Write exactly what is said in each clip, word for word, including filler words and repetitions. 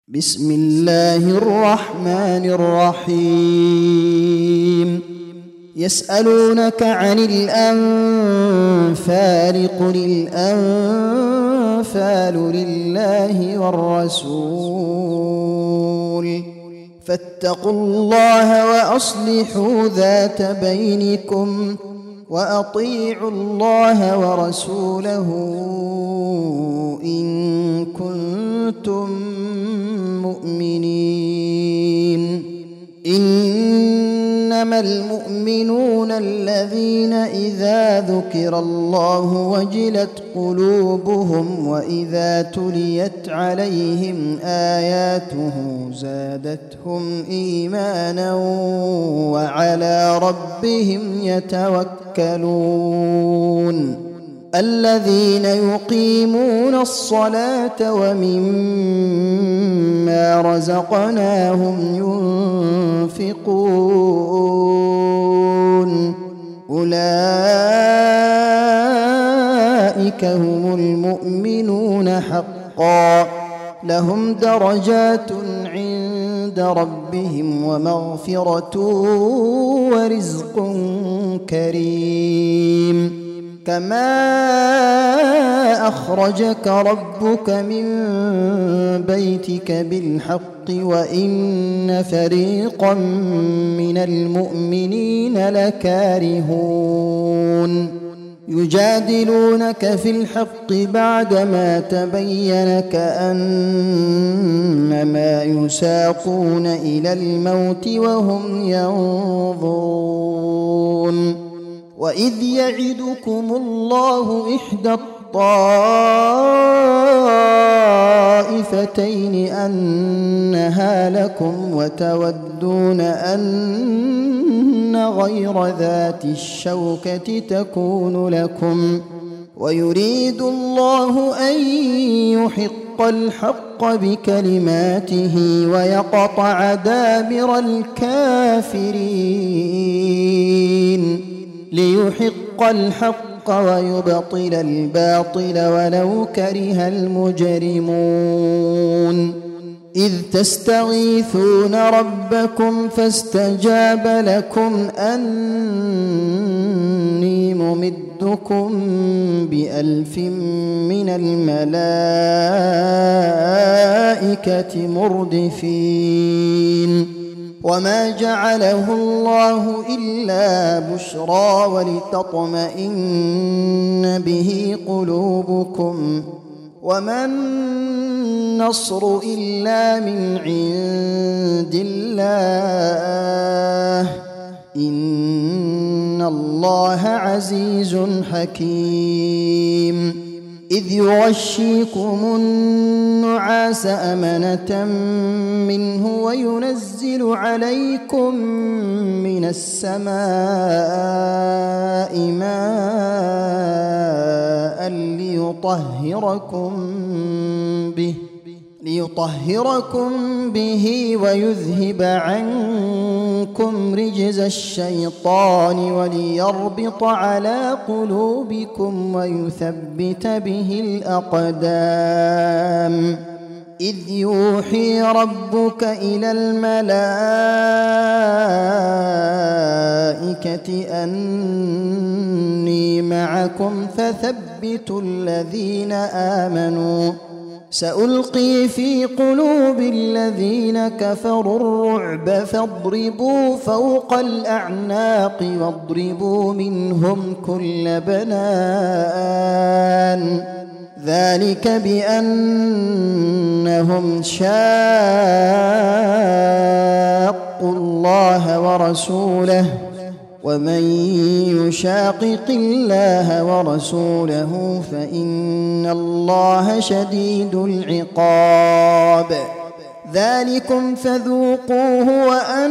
بسم الله الرحمن الرحيم يسألونك عن الأنفال قل الأنفال لله والرسول فاتقوا الله وأصلحوا ذات بينكم وأطيعوا الله ورسوله إن كنتم مؤمنين إنما المؤمنون الذين إذا ذكر الله وجلت قلوبهم وإذا تليت عليهم آياته زادتهم إيمانا وعلى ربهم يتوكلون الذين يقيمون الصلاة ومما رزقناهم ينفقون أولئك هم المؤمنون حقا لهم درجات عند ربهم ومغفرة ورزق كريم كما أخرجك ربك من بيتك بالحق وإن فريقا من المؤمنين لكارهون يجادلونك في الحق بعدما تبين كأنما يساقون إلى الموت وهم ينظرون وإذ يعدكم الله إحدى الطائفتين أنها لكم وتودون أن غير ذات الشوكة تكون لكم ويريد الله أن يحق الحق بكلماته ويقطع دابر الكافرين ليحق الحق ويبطل الباطل ولو كره المجرمون إذ تستغيثون ربكم فاستجاب لكم أني ممدكم بألف من الملائكة مردفين وما جعله الله إلا بشرى ولتطمئن به قلوبكم وما النصر إلا من عند الله إن الله عزيز حكيم إذ يغشيكم النعاس أمنة منه وينزل عليكم من السماء ماء ليطهركم به ليطهركم به ويذهب عنكم رجز الشيطان وليربط على قلوبكم ويثبت به الأقدام إذ يوحي ربك إلى الملائكة أني معكم فثبتوا الذين آمنوا سألقي في قلوب الذين كفروا الرعب فاضربوا فوق الأعناق واضربوا منهم كل بنان ذلك بأنهم شاقوا الله ورسوله ومن يشاقق الله ورسوله فإن الله شديد العقاب ذلكم فذوقوه وأن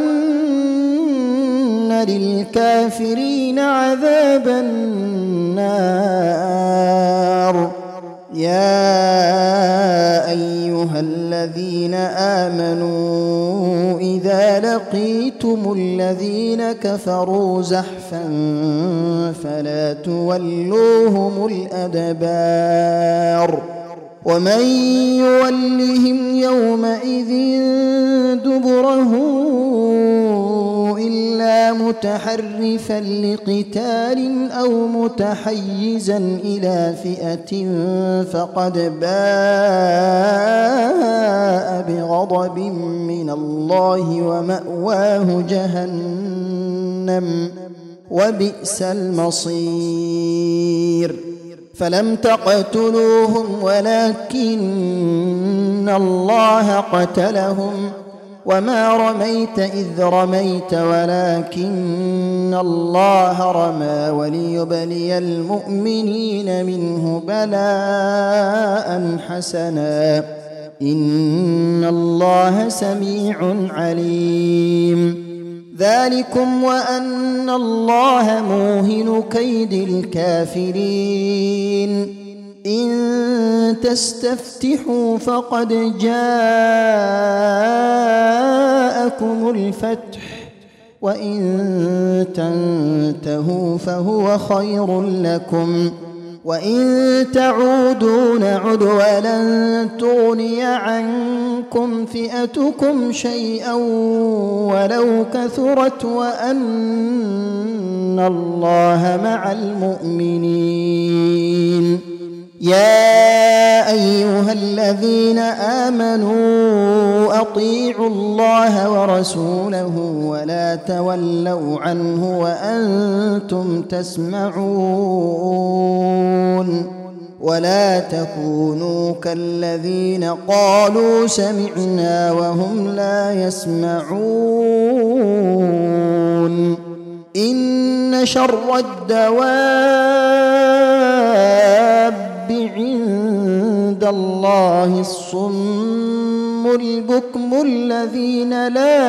للكافرين عذاب النار يا أيها الذين آمنوا إذا لقيتم الذين كفروا زحفا فلا تولوهم الأدبار ومن يولهم يومئذ دبره إلا متحرفا لقتال أو متحيزا إلى فئة فقد باء بغضب من الله ومأواه جهنم وبئس المصير فلم تقتلوهم ولكن الله قتلهم وما رميت إذ رميت ولكن الله رمى وليبلي المؤمنين منه بلاء حسنا إن الله سميع عليم ذلكم وأن الله موهن كيد الكافرين إن تستفتحوا فقد جاءكم الفتح وإن تنتهوا فهو خير لكم وإن تعودوا نعد ولن تغني عنكم فئتكم شيئا ولو كثرت وأن الله مع المؤمنين يا أيها الذين آمنوا أطيعوا الله ورسوله ولا تولوا عنه وأنتم تسمعون ولا تكونوا كالذين قالوا سمعنا وهم لا يسمعون إن شر الدواب عند الله الصم البكم الذين لا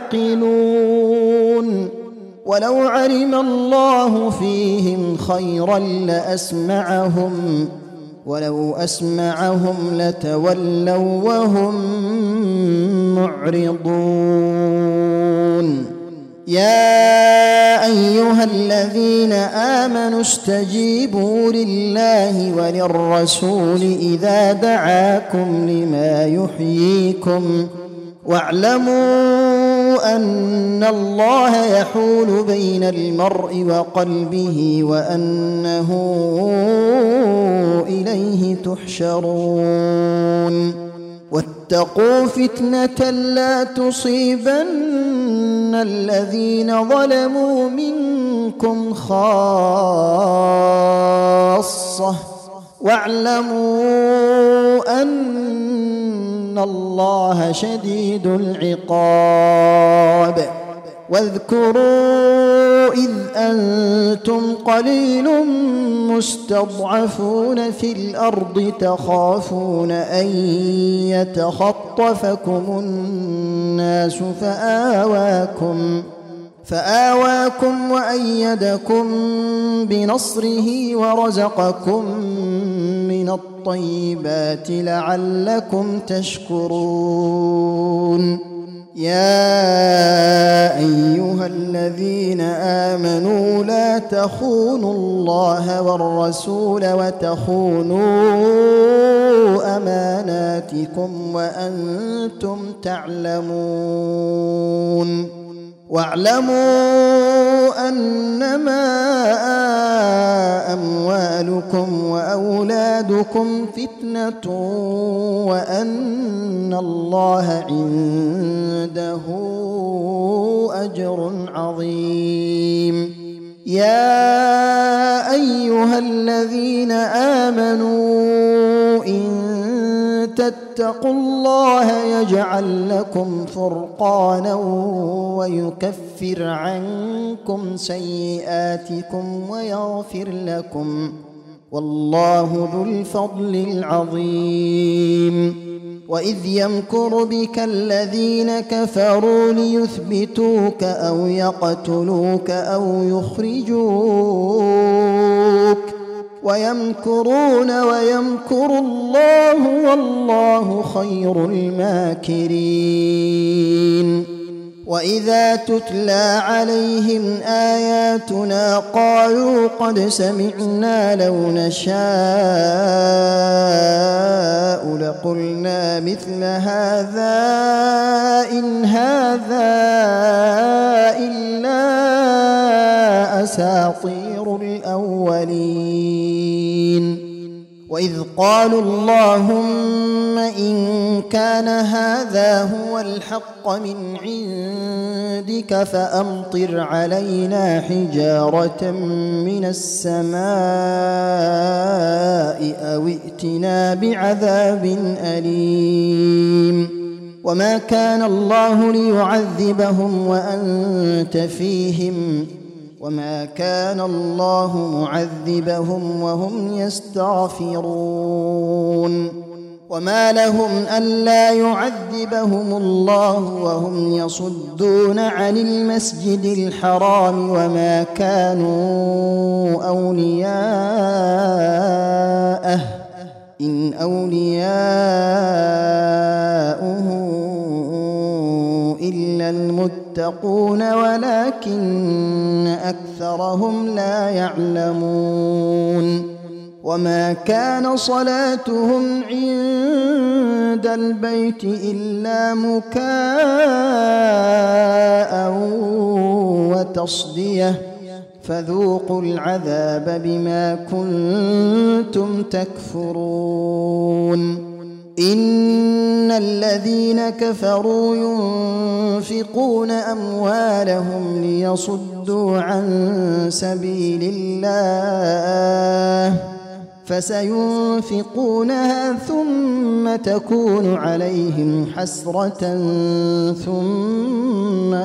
يعقلون ولو علم الله فيهم خيرا لأسمعهم ولو أسمعهم لتولوا وهم معرضون يا أيها الذين آمنوا استجيبوا لله وللرسول إذا دعاكم لما يحييكم واعلموا أن الله يحول بين المرء وقلبه وأنه إليه تحشرون واتقوا فتنة لا تصيبن الذين ظلموا منكم خاصة واعلموا أن الله شديد العقاب واذكروا إذ أنتم قليل مستضعفون في الأرض تخافون أن يتخطفكم الناس فآواكم فآواكم وأيدكم بنصره ورزقكم من الطيبات لعلكم تشكرون يا أيها الذين آمنوا لا تخونوا الله والرسول وتخونوا أماناتكم وأنتم تعلمون واعلموا أنما أموالكم وأولادكم فتنة وأن الله عنده أجر عظيم يا أيها الذين آمنوا إن تتقوا الله يجعل لكم فرقانا ويكفر عنكم سيئاتكم ويغفر لكم والله ذو الفضل العظيم وإذ يمكر بك الذين كفروا ليثبتوك أو يقتلوك أو يخرجوك ويمكرون ويمكر الله والله خير الماكرين وإذا تتلى عليهم آياتنا قالوا قد سمعنا لو نشاء لقلنا مثل هذا إن هذا إلا أساطير الأولين. وإذ قالوا اللهم إن كان هذا هو الحق من عندك فأمطر علينا حجارة من السماء أو ائتنا بعذاب أليم. وما كان الله ليعذبهم وأنت فيهم وما كان الله معذبهم وهم يستغفرون. وما لهم ألا يعذبهم الله وهم يصدون عن المسجد الحرام وما كانوا أولياءه إن أولياؤه إلا المتقون ولكن أكثرهم لا يعلمون. وما كان صلاتهم عند البيت إلا مكاء وتصدية فذوقوا العذاب بما كنتم تكفرون. إن الذين كفروا ينفقون أموالهم ليصدوا عن سبيل الله فسينفقونها ثم تكون عليهم حسرة ثم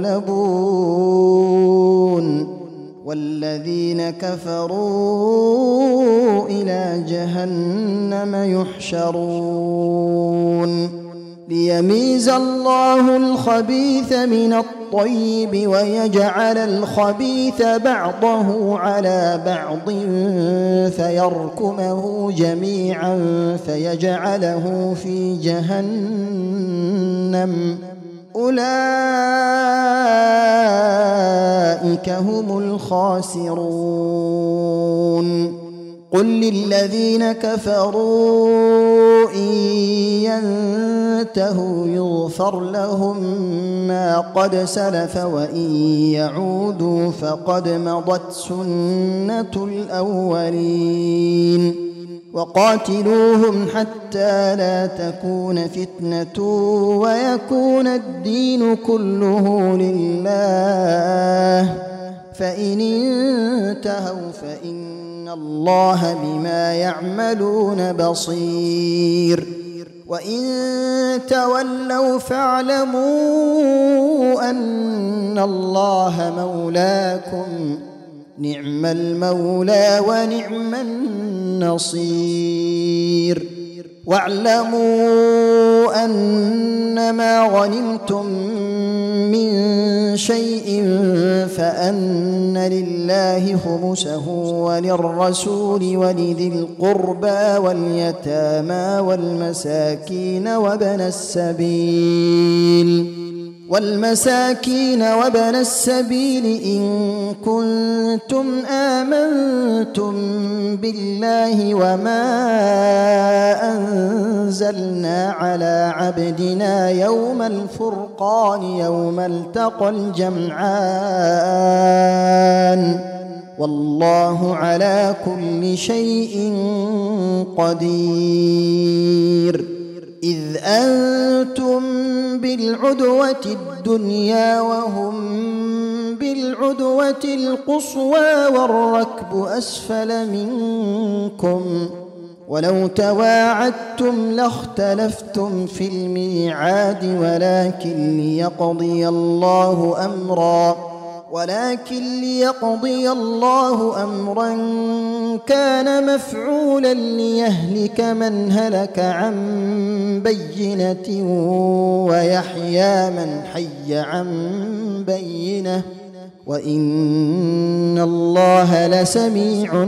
يغلبون والذين كفروا إلى جهنم يحشرون. ليميز الله الخبيث من الطيب ويجعل الخبيث بعضه على بعض فيركمه جميعا فيجعله في جهنم أولئك هم الخاسرون. قل للذين كفروا إن ينتهوا يغفر لهم ما قد سلف وإن يعودوا فقد مضت سنة الأولين. وقاتلوهم حتى لا تكون فتنة ويكون الدين كله لله فإن انتهوا فإن الله بما يعملون بصير. وإن تولوا فاعلموا أن الله مولاكم نعم المولى ونعم النصير. واعلموا أنما غنمتم من شيء فأن لله خمسه وللرسول ولذي القربى واليتامى والمساكين وابن السبيل والمساكين وابن السبيل إن كنتم آمنتم بالله وما أنزلنا على عبدنا يوم الفرقان يوم التقى الجمعان والله على كل شيء قدير. إذ أنتم بالعدوة الدنيا وهم بالعدوة القصوى والركب أسفل منكم ولو تواعدتم لاختلفتم في الميعاد ولكن ليقضي الله أمرا ولكن ليقضي الله أمرا كان مفعولا ليهلك من هلك عن بينة ويحيى من حي عن بينة وإن الله لسميع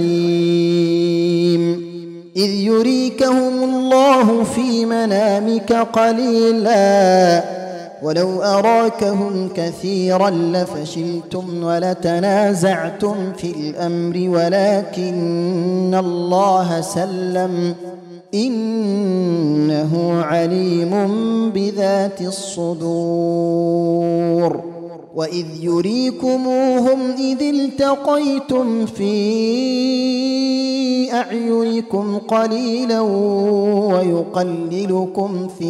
عليم. إذ يريكهم الله في منامك قليلا ولو أراكهم كثيرا لفشلتم ولتنازعتم في الأمر ولكن الله سلم إنه عليم بذات الصدور. وإذ يريكموهم إذ التقيتم في أعينكم قليلا ويقللكم في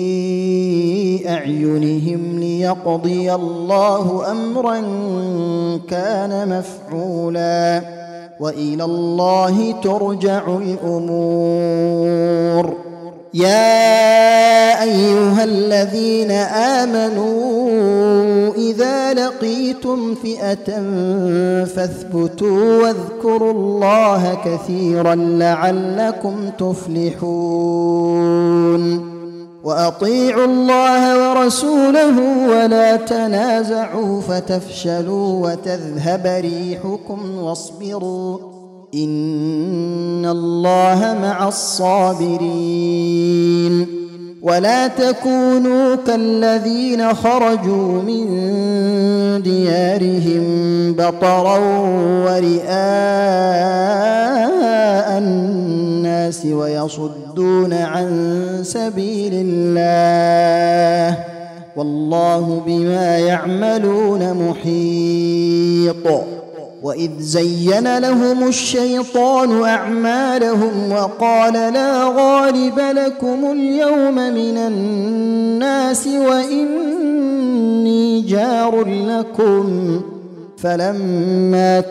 أعينهم ليقضي الله أمرا كان مفعولا وإلى الله ترجع الأمور. يا أيها الذين آمنوا إذا لقيتم فئة فاثبتوا واذكروا الله كثيرا لعلكم تفلحون. وأطيعوا الله ورسوله ولا تنازعوا فتفشلوا وتذهب ريحكم واصبروا إن الله مع الصابرين. ولا تكونوا كالذين خرجوا من ديارهم بطرا ورئاء الناس ويصدون عن سبيل الله والله بما يعملون محيط. وإذ زين لهم الشيطان أعمالهم وقال لا غالب لكم اليوم من الناس وإني جار لكم فلما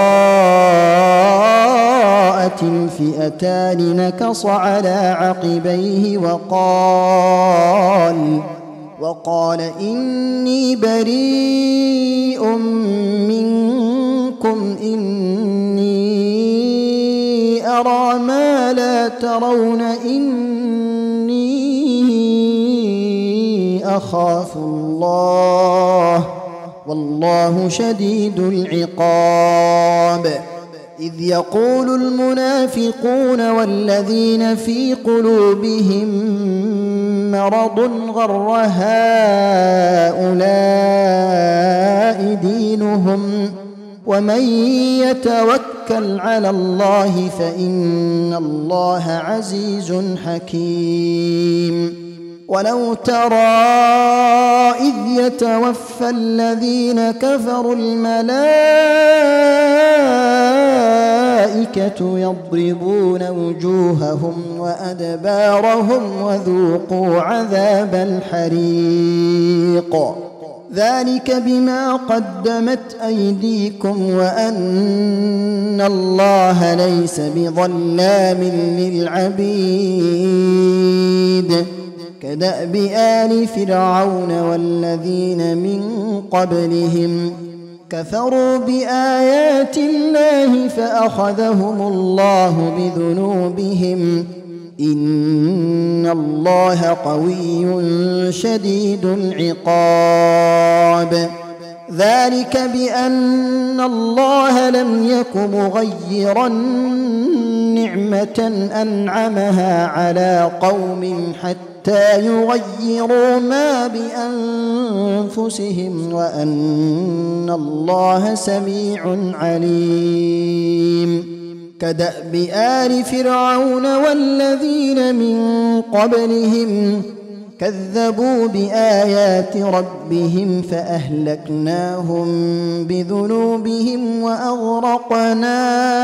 تراءت الفئتان نكص على عقبيه وقال وقال إني بريء منكم إني أرى ما لا ترون إني أخاف الله والله شديد العقاب. إذ يقول المنافقون والذين في قلوبهم مرض غر هؤلاء دينهم ومن يتوكل على الله فإن الله عزيز حكيم. ولو ترى إذ يتوفى الذين كفروا الملائكة يضربون وجوههم وأدبارهم وذوقوا عذاب الحريق ذلك بما قدمت أيديكم وأن الله ليس بظلام للعبيد. كدأب آل فرعون والذين من قبلهم كفروا بآيات الله فأخذهم الله بذنوبهم إن الله قوي شديد العقاب. ذلك بأن الله لم يك مغيرا نعمة أنعمها على قوم حتى يغيروا ما بأنفسهم وأن الله سميع عليم. كدأب آل فرعون والذين من قبلهم كذبوا بآيات ربهم فأهلكناهم بذنوبهم وأغرقنا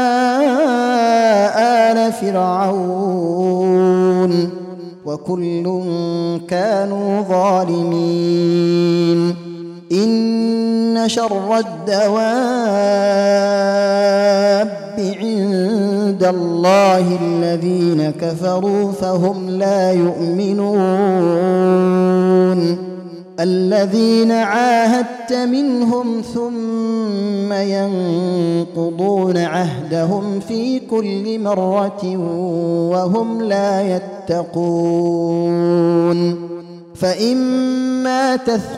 آل فرعون وكل كانوا ظالمين. إن شر الدواب عند الله الذين كفروا فهم لا يؤمنون. الذين عاهدت منهم ثم ينقضون عهدهم في كل مرة وهم لا يتقون. فإما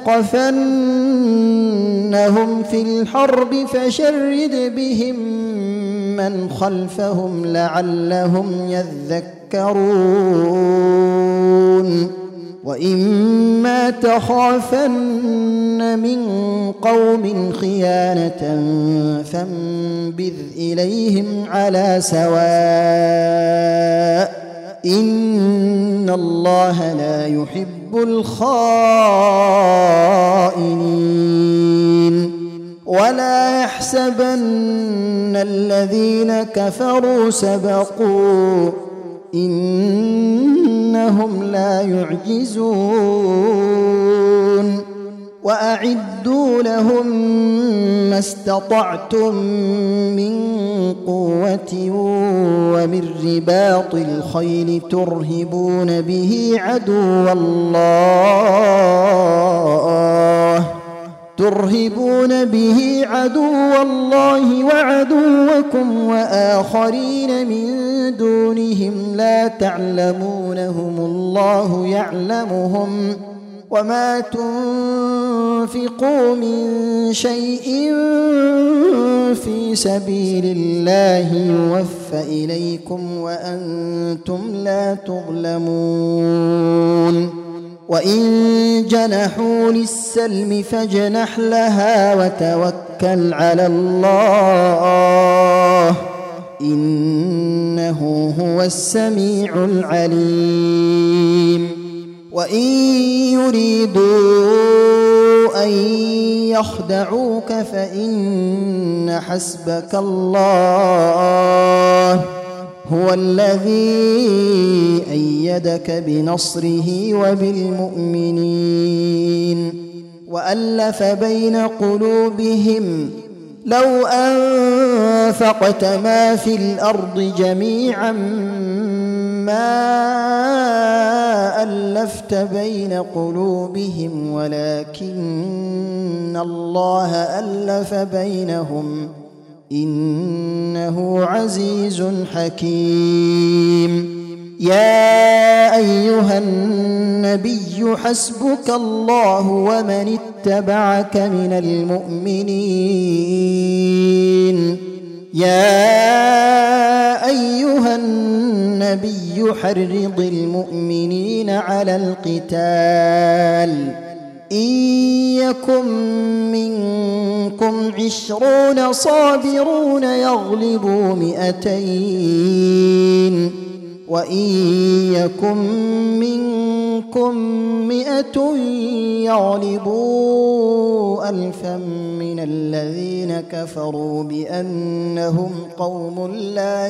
تثقفنهم في الحرب فشرد بهم من خلفهم لعلهم يذكرون. وإما تخافن من قوم خيانة فانبذ إليهم على سواء إن الله لا يحب الخائنين ولا يحسبن الذين كفروا سبقوا إنهم لا يعجزون وأعدوا لهم ما استطعتم من قوة ومن رباط الخيل ترهبون به عدو الله ترهبون به عدو الله وعدوكم وآخرين من دونهم لا تعلمونهم الله يعلمهم وما تنفقوا من شيء في سبيل الله يوفى إليكم وأنتم لا تظلمون وإن جنحوا للسلم فاجنح لها وتوكل على الله إنه هو السميع العليم وإن يريدوا أن يخدعوك فإن حسبك الله هو الذي أيدك بنصره وبالمؤمنين وألف بين قلوبهم لو أنفقت ما في الأرض جميعا ما ألفت بين قلوبهم ولكن الله ألف بينهم إنه عزيز حكيم يا أيها النبي حسبك الله ومن اتبعك من المؤمنين يا أيها النبي حرض المؤمنين على القتال إن يكن منكم عشرون صابرون يغلبوا مئتين وإن يكن منكم مئة يغلبوا ألفا من الذين كفروا بأنهم قوم لا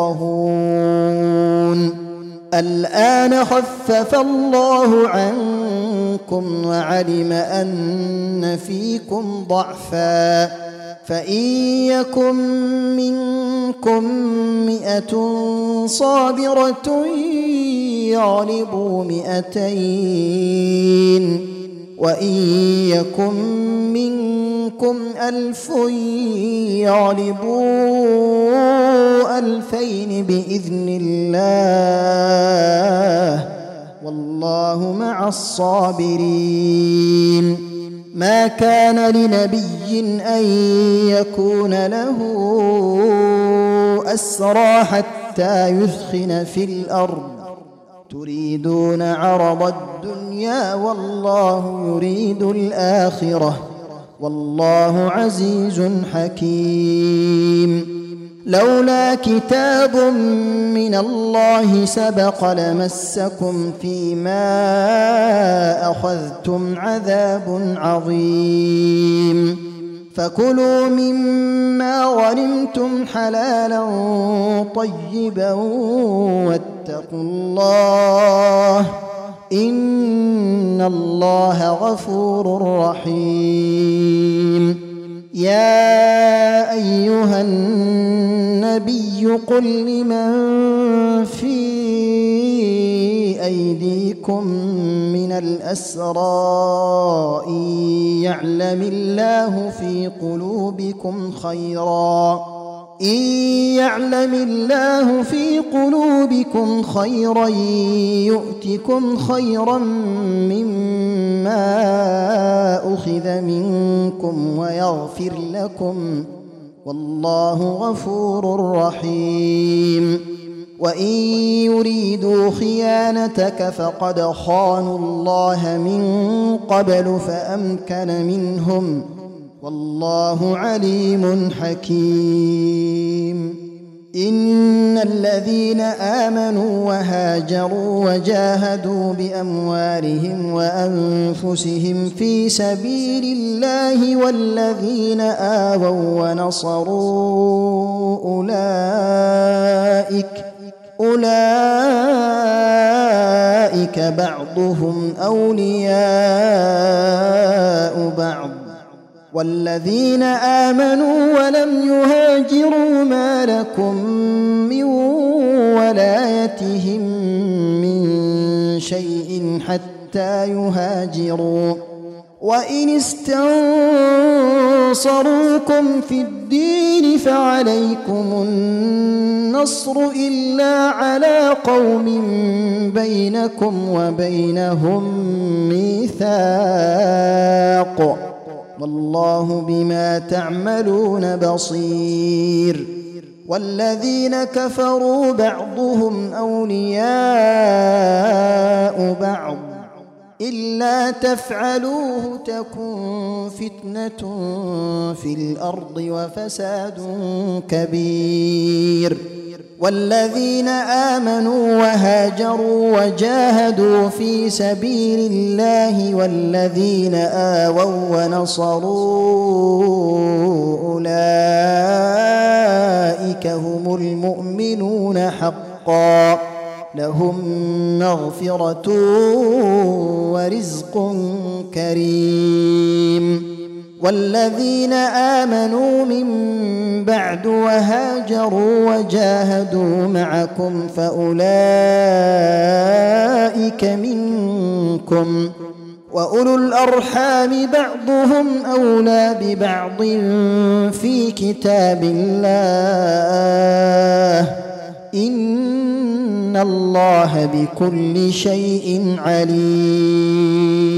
يفقهون الآن خفف الله عنكم وعلم أن فيكم ضعفا فإن يكن منكم مئة صابرة يغلبوا مئتين وإن يكن منكم ألف يغلبوا ألفين بإذن الله والله مع الصابرين ما كان لنبي أن يكون له أسرى حتى يثخن في الأرض تريدون عرض الدنيا والله يريد الآخرة والله عزيز حكيم لولا كتاب من الله سبق لمسكم فيما أخذتم عذاب عظيم فكلوا مما غنمتم حلالا طيبا واتقوا الله إن الله غفور رحيم يا أيها النبي قل لمن في أيديكم من الأسرى إن يعلم الله في قلوبكم خيرا إن يعلم الله في قلوبكم خيرا يؤتكم خيرا مما أخذ منكم ويغفر لكم والله غفور رحيم وإن يريدوا خيانتك فقد خانوا الله من قبل فأمكن منهم والله عليم حكيم. إن الذين آمنوا وهاجروا وجاهدوا بأموالهم وأنفسهم في سبيل الله والذين آووا ونصروا أولئك أولئك بعضهم أولياء بعض والذين آمنوا ولم يهاجروا ما لكم من ولايتهم من شيء حتى يهاجروا وإن استنصروكم في الدين فعليكم النصر إلا على قوم بينكم وبينهم ميثاق والله بما تعملون بصير. والذين كفروا بعضهم أولياء بعض إلا تفعلوه تكن فتنة في الأرض وفساد كبير. والذين آمنوا وهاجروا وجاهدوا في سبيل الله والذين آووا ونصروا أولئك هم المؤمنون حقا لهم مغفرة ورزق كريم. والذين آمنوا من بعد وهاجروا وجاهدوا معكم فأولئك منكم وأولو الأرحام بعضهم أولى ببعض في كتاب الله إن الله بكل شيء عليم.